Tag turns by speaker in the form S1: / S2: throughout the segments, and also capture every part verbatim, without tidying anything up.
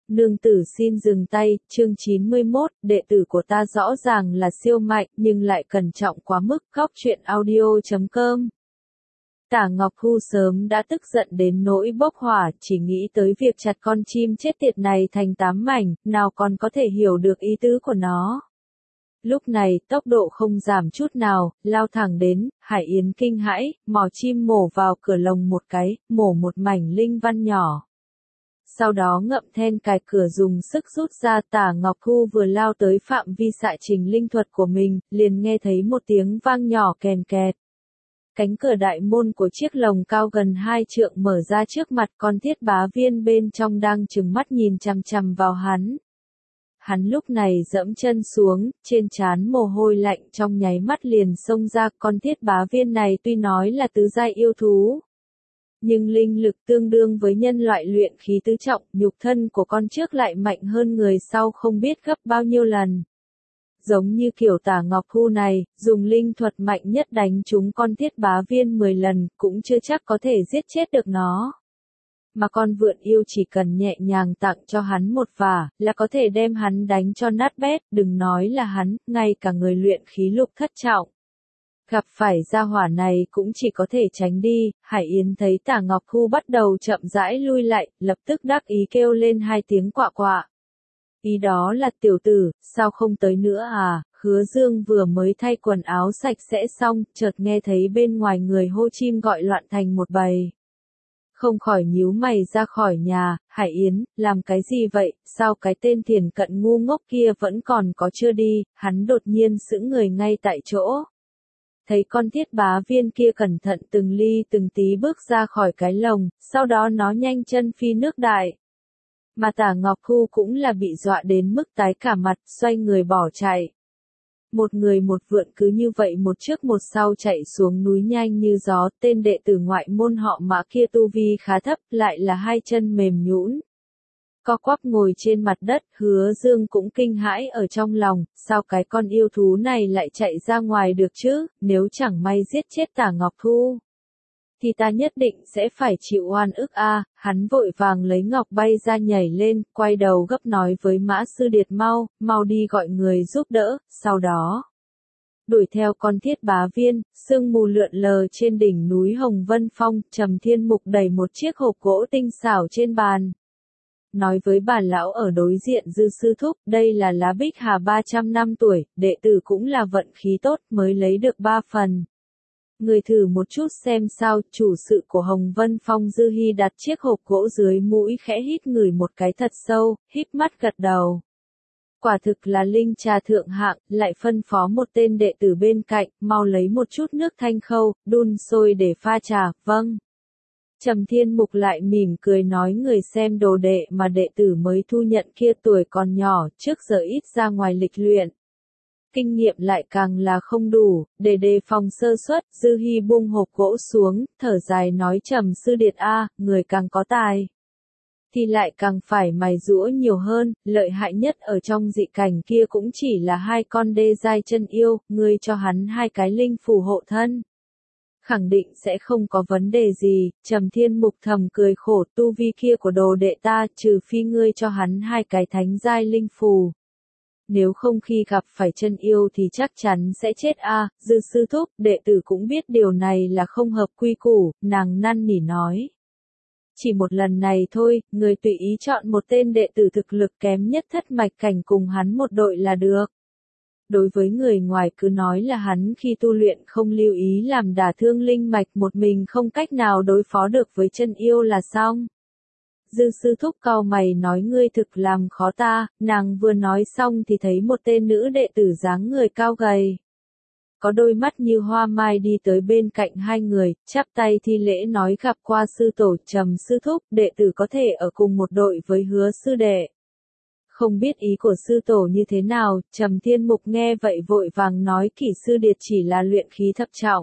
S1: Nương tử xin dừng tay, chương chín mươi mốt, đệ tử của ta rõ ràng là siêu mạnh, nhưng lại cẩn trọng quá mức, góc truyện audio chấm com. Tả Ngọc Thu sớm đã tức giận đến nỗi bốc hỏa, chỉ nghĩ tới việc chặt con chim chết tiệt này thành tám mảnh, nào còn có thể hiểu được ý tứ của nó. Lúc này, tốc độ không giảm chút nào, lao thẳng đến, Hải Yến kinh hãi, mò chim mổ vào cửa lồng một cái, mổ một mảnh linh văn nhỏ. Sau đó ngậm then cài cửa dùng sức rút ra. Tả Ngọc Thu vừa lao tới phạm vi xạ trình linh thuật của mình, liền nghe thấy một tiếng vang nhỏ kèn kẹt. Cánh cửa đại môn của chiếc lồng cao gần hai trượng mở ra trước mặt, con Thiết Bá Viên bên trong đang trừng mắt nhìn chằm chằm vào hắn. Hắn lúc này dẫm chân xuống, trên trán mồ hôi lạnh trong nháy mắt liền xông ra. Con Thiết Bá Viên này tuy nói là tứ giai yêu thú, nhưng linh lực tương đương với nhân loại luyện khí tứ trọng, nhục thân của con trước lại mạnh hơn người sau không biết gấp bao nhiêu lần. Giống như kiểu Tả Ngọc Thu này, dùng linh thuật mạnh nhất đánh trúng con Thiết Bá Viên mười lần, cũng chưa chắc có thể giết chết được nó. Mà con vượn yêu chỉ cần nhẹ nhàng tặng cho hắn một vả, là có thể đem hắn đánh cho nát bét, đừng nói là hắn, ngay cả người luyện khí lục thất trọng. Gặp phải gia hỏa này cũng chỉ có thể tránh đi. Hải Yến thấy Tả Ngọc Thu bắt đầu chậm rãi lui lại, lập tức đắc ý kêu lên hai tiếng quạ quạ. Ý đó là tiểu tử, sao không tới nữa à? Hứa Dương vừa mới thay quần áo sạch sẽ xong, chợt nghe thấy bên ngoài người hô chim gọi loạn thành một bầy. Không khỏi nhíu mày ra khỏi nhà. Hải Yến, làm cái gì vậy, sao cái tên thiền cận ngu ngốc kia vẫn còn có chưa đi? Hắn đột nhiên sững người ngay tại chỗ. Thấy con Thiết Bá Viên kia cẩn thận từng ly từng tí bước ra khỏi cái lồng, sau đó nó nhanh chân phi nước đại. Mà Tả Ngọc Thu cũng là bị dọa đến mức tái cả mặt, xoay người bỏ chạy. Một người một vượn cứ như vậy một trước một sau chạy xuống núi nhanh như gió. Tên đệ tử ngoại môn họ Mã kia tu vi khá thấp, lại là hai chân mềm nhũn, co quắp ngồi trên mặt đất. Hứa Dương cũng kinh hãi ở trong lòng, sao cái con yêu thú này lại chạy ra ngoài được chứ, nếu chẳng may giết chết Tả Ngọc Thu, thì ta nhất định sẽ phải chịu oan ức a. À. Hắn vội vàng lấy ngọc bay ra nhảy lên, quay đầu gấp nói với Mã Sư Điệt mau, mau đi gọi người giúp đỡ, sau đó đuổi theo con Thiết Bá Viên. Sương mù lượn lờ trên đỉnh núi Hồng Vân Phong. Trầm Thiên Mục đẩy một chiếc hộp gỗ tinh xảo trên bàn, nói với bà lão ở đối diện, Dư sư thúc, đây là lá bích hà ba trăm năm tuổi, đệ tử cũng là vận khí tốt mới lấy được ba phần. Người thử một chút xem sao. Chủ sự của Hồng Vân Phong Dư Hi đặt chiếc hộp gỗ dưới mũi, khẽ hít ngửi một cái thật sâu, híp mắt gật đầu. Quả thực là linh trà thượng hạng, lại phân phó một tên đệ tử bên cạnh, mau lấy một chút nước thanh khâu, đun sôi để pha trà. Vâng. Trầm Thiên Mục lại mỉm cười nói, người xem đồ đệ mà đệ tử mới thu nhận kia tuổi còn nhỏ, trước giờ ít ra ngoài lịch luyện. Kinh nghiệm lại càng là không đủ, để đề phòng sơ suất. Dư Hi buông hộp gỗ xuống, thở dài nói, Trầm Sư Điệt a, người càng có tài thì lại càng phải mài giũa nhiều hơn, lợi hại nhất ở trong dị cảnh kia cũng chỉ là hai con đê giai chân yêu, ngươi cho hắn hai cái linh phù hộ thân, khẳng định sẽ không có vấn đề gì. Trầm Thiên Mục thầm cười khổ, tu vi kia của đồ đệ ta, trừ phi ngươi cho hắn hai cái thánh giai linh phù, nếu không khi gặp phải chân yêu thì chắc chắn sẽ chết a. À. Dư sư thúc, đệ tử cũng biết điều này là không hợp quy củ, nàng năn nỉ nói. Chỉ một lần này thôi, người tùy ý chọn một tên đệ tử thực lực kém nhất thất mạch cảnh cùng hắn một đội là được. Đối với người ngoài cứ nói là hắn khi tu luyện không lưu ý làm đả thương linh mạch, một mình không cách nào đối phó được với chân yêu là xong. Dư sư thúc cau mày nói, ngươi thực làm khó ta. Nàng vừa nói xong thì thấy một tên nữ đệ tử dáng người cao gầy, có đôi mắt như hoa mai đi tới bên cạnh hai người, chắp tay thi lễ nói, gặp qua sư tổ. Trầm sư thúc, đệ tử có thể ở cùng một đội với Hứa sư đệ. Không biết ý của sư tổ như thế nào. Trầm Thiên Mục nghe vậy vội vàng nói, Kỷ sư điệt chỉ là luyện khí thập trọng.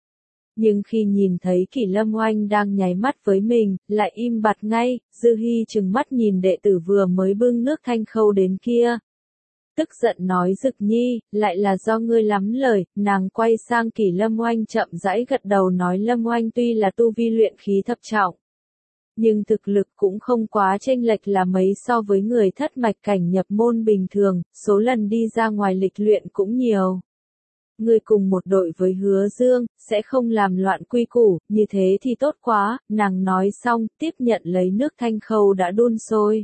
S1: Nhưng khi nhìn thấy Kỷ Lâm Oanh đang nháy mắt với mình, lại im bặt ngay. Dư Hi trừng mắt nhìn đệ tử vừa mới bưng nước thanh khâu đến kia, tức giận nói, Dực Nhi, lại là do ngươi lắm lời. Nàng quay sang Kỷ Lâm Oanh chậm rãi gật đầu nói, Lâm Oanh tuy là tu vi luyện khí thập trọng, nhưng thực lực cũng không quá chênh lệch là mấy so với người thất mạch cảnh nhập môn bình thường, số lần đi ra ngoài lịch luyện cũng nhiều. Ngươi cùng một đội với Hứa Dương, sẽ không làm loạn quy củ, như thế thì tốt quá, nàng nói xong, tiếp nhận lấy nước thanh khâu đã đun sôi.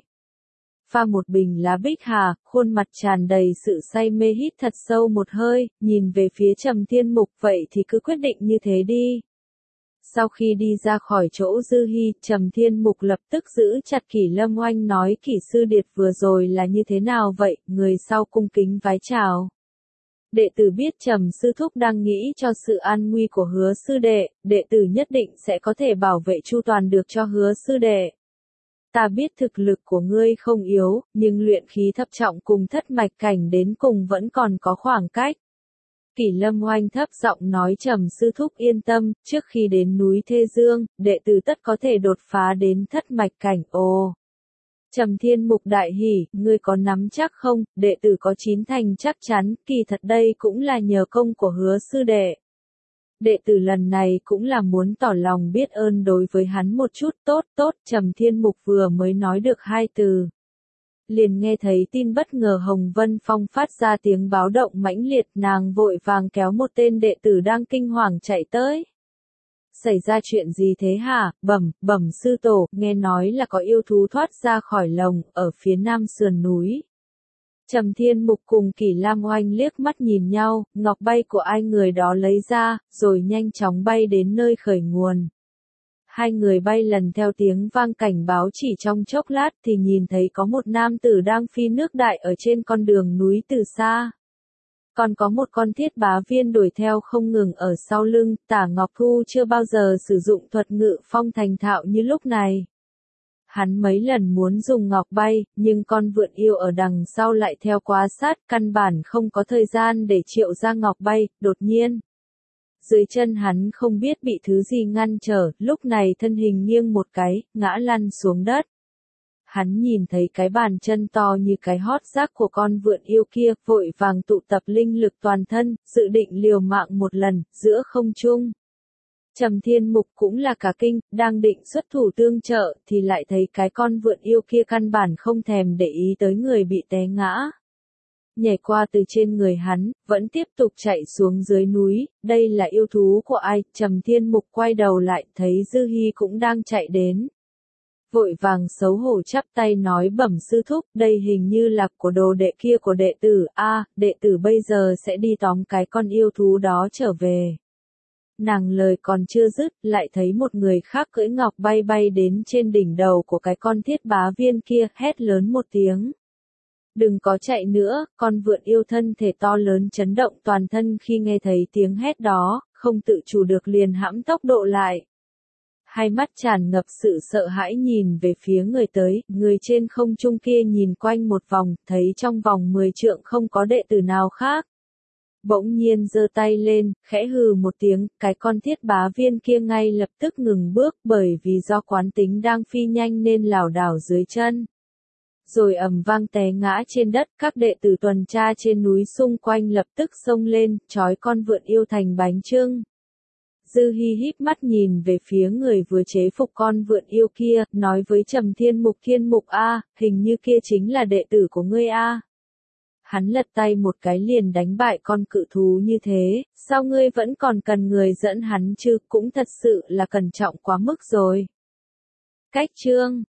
S1: Pha một bình lá bích hà, khuôn mặt tràn đầy sự say mê hít thật sâu một hơi, nhìn về phía Trầm Thiên Mục, vậy thì cứ quyết định như thế đi. Sau khi đi ra khỏi chỗ Dư Hi, Trầm Thiên Mục lập tức giữ chặt Kỷ Lâm Oanh nói Kỷ sư điệt vừa rồi là như thế nào vậy, người sau cung kính vái chào. Đệ tử biết Trầm sư thúc đang nghĩ cho sự an nguy của Hứa sư đệ, đệ tử nhất định sẽ có thể bảo vệ chu toàn được cho Hứa sư đệ. Ta biết thực lực của ngươi không yếu, nhưng luyện khí thập trọng cùng thất mạch cảnh đến cùng vẫn còn có khoảng cách. Kỷ Lâm Oanh thấp giọng nói Trầm sư thúc yên tâm, trước khi đến núi Thê Dương, đệ tử tất có thể đột phá đến thất mạch cảnh. Ồ! Trầm Thiên Mục đại hỉ, ngươi có nắm chắc không? Đệ tử có chín thành chắc chắn, kỳ thật đây cũng là nhờ công của Hứa sư đệ. Đệ tử lần này cũng là muốn tỏ lòng biết ơn đối với hắn một chút. Tốt tốt, Trầm Thiên Mục vừa mới nói được hai từ. Liền nghe thấy tin bất ngờ Hồng Vân Phong phát ra tiếng báo động mãnh liệt, nàng vội vàng kéo một tên đệ tử đang kinh hoàng chạy tới. Xảy ra chuyện gì thế hả? Bẩm, bẩm sư tổ, nghe nói là có yêu thú thoát ra khỏi lồng, ở phía nam sườn núi. Trầm Thiên Mục cùng Kỷ Lam Oanh liếc mắt nhìn nhau, ngọc bay của ai người đó lấy ra, rồi nhanh chóng bay đến nơi khởi nguồn. Hai người bay lần theo tiếng vang cảnh báo, chỉ trong chốc lát thì nhìn thấy có một nam tử đang phi nước đại ở trên con đường núi từ xa. Còn có một con thiết bá viên đuổi theo không ngừng ở sau lưng. Tả Ngọc Thu chưa bao giờ sử dụng thuật ngự phong thành thạo như lúc này. Hắn mấy lần muốn dùng ngọc bay, nhưng con vượn yêu ở đằng sau lại theo quá sát, căn bản không có thời gian để triệu ra ngọc bay. Đột nhiên, dưới chân hắn không biết bị thứ gì ngăn trở, lúc này thân hình nghiêng một cái, ngã lăn xuống đất. Hắn nhìn thấy cái bàn chân to như cái hót giác của con vượn yêu kia, vội vàng tụ tập linh lực toàn thân, dự định liều mạng một lần, giữa không trung. Trầm Thiên Mục cũng là cả kinh, đang định xuất thủ tương trợ, thì lại thấy cái con vượn yêu kia căn bản không thèm để ý tới người bị té ngã. Nhảy qua từ trên người hắn, vẫn tiếp tục chạy xuống dưới núi. Đây là yêu thú của ai? Trầm Thiên Mục quay đầu lại, thấy Dư Hi cũng đang chạy đến. Vội vàng xấu hổ chắp tay nói bẩm sư thúc, đây hình như là của đồ đệ kia của đệ tử. A, à, đệ tử bây giờ sẽ đi tóm cái con yêu thú đó trở về. Nàng lời còn chưa dứt, lại thấy một người khác cưỡi ngọc bay bay đến trên đỉnh đầu của cái con thiết bá viên kia, hét lớn một tiếng. Đừng có chạy nữa, con vượn yêu thân thể to lớn chấn động toàn thân khi nghe thấy tiếng hét đó, không tự chủ được liền hãm tốc độ lại. Hai mắt tràn ngập sự sợ hãi nhìn về phía người tới, người trên không trung kia nhìn quanh một vòng, thấy trong vòng mười trượng không có đệ tử nào khác. Bỗng nhiên giơ tay lên, khẽ hừ một tiếng, cái con thiết bá viên kia ngay lập tức ngừng bước, bởi vì do quán tính đang phi nhanh nên lảo đảo dưới chân. Rồi ầm vang té ngã trên đất, các đệ tử tuần tra trên núi xung quanh lập tức xông lên, trói con vượn yêu thành bánh chưng. Dư Hi híp mắt nhìn về phía người vừa chế phục con vượn yêu kia, nói với Trầm Thiên Mục Thiên Mục a, hình như kia chính là đệ tử của ngươi a. Hắn lật tay một cái liền đánh bại con cự thú như thế, sao ngươi vẫn còn cần người dẫn hắn chứ, cũng thật sự là cẩn trọng quá mức rồi. Cách chương